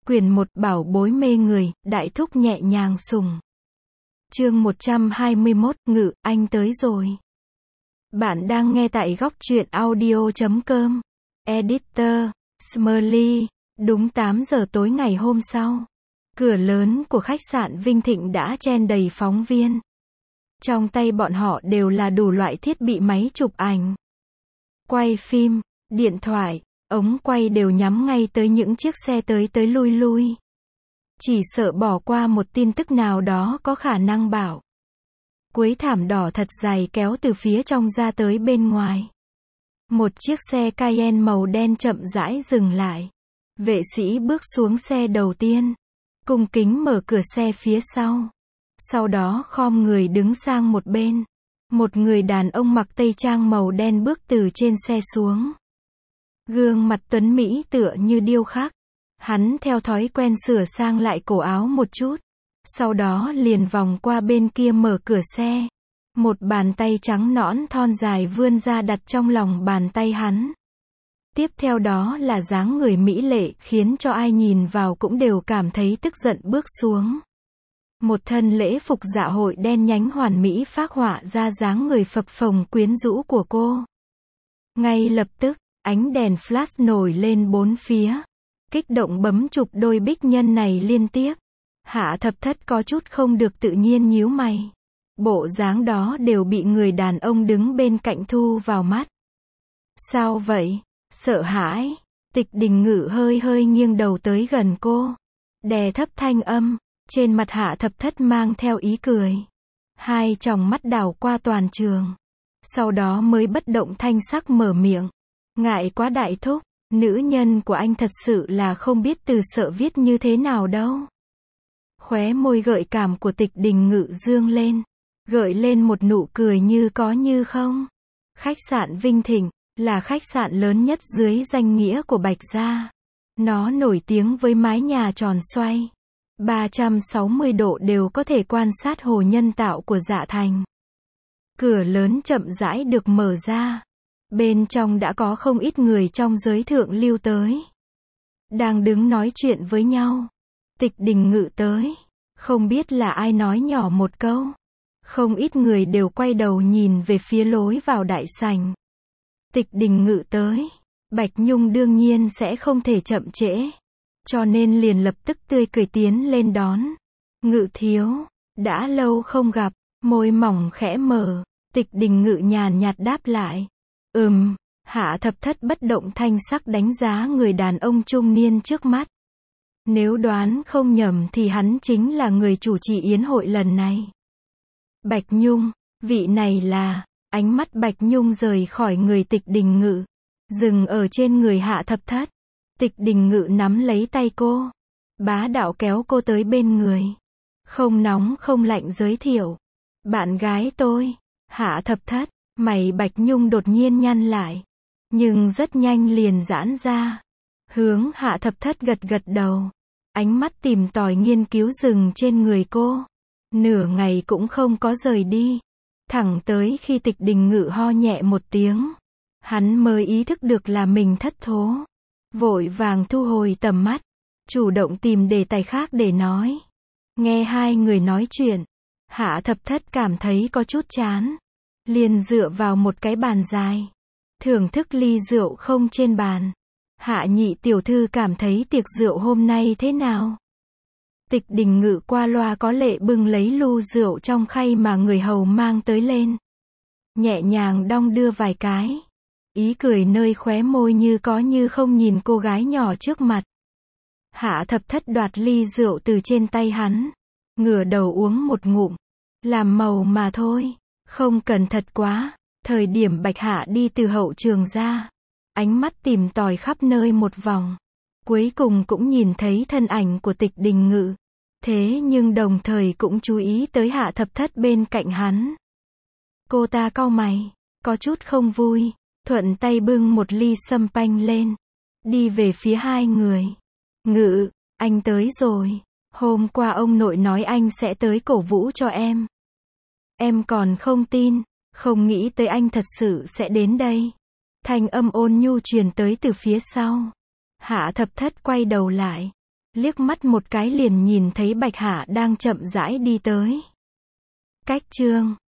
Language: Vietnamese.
Quyển 1 Bảo bối mê người, đại thúc nhẹ nhàng sùng. Chương 121, Ngự, anh tới rồi. Bạn đang nghe tại góc truyện audio.com. Editor, Smiley. Đúng 8 giờ tối ngày hôm sau, cửa lớn của khách sạn Vinh Thịnh đã chen đầy phóng viên. Trong tay bọn họ đều là đủ loại thiết bị máy chụp ảnh, quay phim, điện thoại, ống quay đều nhắm ngay tới những chiếc xe tới tới lui lui. Chỉ sợ bỏ qua một tin tức nào đó có khả năng bảo. Cuối thảm đỏ thật dày kéo từ phía trong ra tới bên ngoài. Một chiếc xe Cayenne màu đen chậm rãi dừng lại. Vệ sĩ bước xuống xe đầu tiên, cung kính mở cửa xe phía sau. Sau đó khom người đứng sang một bên. Một người đàn ông mặc tây trang màu đen bước từ trên xe xuống. Gương mặt tuấn mỹ tựa như điêu khắc. Hắn theo thói quen sửa sang lại cổ áo một chút. Sau đó liền vòng qua bên kia mở cửa xe. Một bàn tay trắng nõn thon dài vươn ra đặt trong lòng bàn tay hắn. Tiếp theo đó là dáng người mỹ lệ khiến cho ai nhìn vào cũng đều cảm thấy tức giận bước xuống. Một thân lễ phục dạ hội đen nhánh hoàn mỹ phác họa ra dáng người phập phồng quyến rũ của cô. Ngay lập tức, ánh đèn flash nổi lên bốn phía. Kích động bấm chụp đôi bích nhân này liên tiếp. Hạ Thập Thất có chút không được tự nhiên nhíu mày. Bộ dáng đó đều bị người đàn ông đứng bên cạnh thu vào mắt. Sao vậy? Sợ hãi. Tịch Đình Ngự hơi hơi nghiêng đầu tới gần cô. Đè thấp thanh âm. Trên mặt Hạ Thập Thất mang theo ý cười. Hai tròng mắt đảo qua toàn trường. Sau đó mới bất động thanh sắc mở miệng. Ngại quá đại thúc. Nữ nhân của anh thật sự là không biết từ sợ viết như thế nào đâu. Khóe môi gợi cảm của Tịch Đình Ngự dương lên. Gợi lên một nụ cười như có như không. Khách sạn Vinh Thịnh là khách sạn lớn nhất dưới danh nghĩa của Bạch Gia. Nó nổi tiếng với mái nhà tròn xoay. 360 độ đều có thể quan sát hồ nhân tạo của Dạ Thành. Cửa lớn chậm rãi được mở ra. Bên trong đã có không ít người trong giới thượng lưu tới. Đang đứng nói chuyện với nhau. Tịch Đình Ngự tới. Không biết là ai nói nhỏ một câu. Không ít người đều quay đầu nhìn về phía lối vào đại sảnh. Tịch Đình Ngự tới. Bạch Nhung đương nhiên sẽ không thể chậm trễ. Cho nên liền lập tức tươi cười tiến lên đón. Ngự thiếu. Đã lâu không gặp. Môi mỏng khẽ mở. Tịch Đình Ngự nhàn nhạt đáp lại. Hạ Thập Thất bất động thanh sắc đánh giá người đàn ông trung niên trước mắt. Nếu đoán không nhầm thì hắn chính là người chủ trì yến hội lần này. Bạch Nhung, vị này là, ánh mắt Bạch Nhung rời khỏi người Tịch Đình Ngự, dừng ở trên người Hạ Thập Thất. Tịch Đình Ngự nắm lấy tay cô, bá đạo kéo cô tới bên người. Không nóng không lạnh giới thiệu. Bạn gái tôi, Hạ Thập Thất. Mày Bạch Nhung đột nhiên nhăn lại. Nhưng rất nhanh liền giãn ra. Hướng Hạ Thập Thất gật gật đầu. Ánh mắt tìm tòi nghiên cứu dừng trên người cô. Nửa ngày cũng không có rời đi. Thẳng tới khi Tịch Đình Ngự ho nhẹ một tiếng. Hắn mới ý thức được là mình thất thố. Vội vàng thu hồi tầm mắt. Chủ động tìm đề tài khác để nói. Nghe hai người nói chuyện. Hạ Thập Thất cảm thấy có chút chán. Liền dựa vào một cái bàn dài. Thưởng thức ly rượu không trên bàn. Hạ nhị tiểu thư cảm thấy tiệc rượu hôm nay thế nào? Tịch Đình Ngự qua loa có lệ bưng lấy lu rượu trong khay mà người hầu mang tới lên. Nhẹ nhàng đong đưa vài cái. Ý cười nơi khóe môi như có như không nhìn cô gái nhỏ trước mặt. Hạ Thập Thất đoạt ly rượu từ trên tay hắn. Ngửa đầu uống một ngụm. Làm màu mà thôi. Không cần thật quá. Thời điểm Bạch Hạ đi từ hậu trường ra. Ánh mắt tìm tòi khắp nơi một vòng. Cuối cùng cũng nhìn thấy thân ảnh của Tịch Đình Ngự. Thế nhưng đồng thời cũng chú ý tới Hạ Thập Thất bên cạnh hắn. Cô ta cau mày. Có chút không vui. Thuận tay bưng một ly sâm panh lên. Đi về phía hai người. Ngự, anh tới rồi. Hôm qua ông nội nói anh sẽ tới cổ vũ cho em. Em còn không tin, không nghĩ tới anh thật sự sẽ đến đây. Thanh âm ôn nhu truyền tới từ phía sau. Hạ Thập Thất quay đầu lại. liếc mắt một cái liền nhìn thấy Bạch Hạ đang chậm rãi đi tới. Cách chương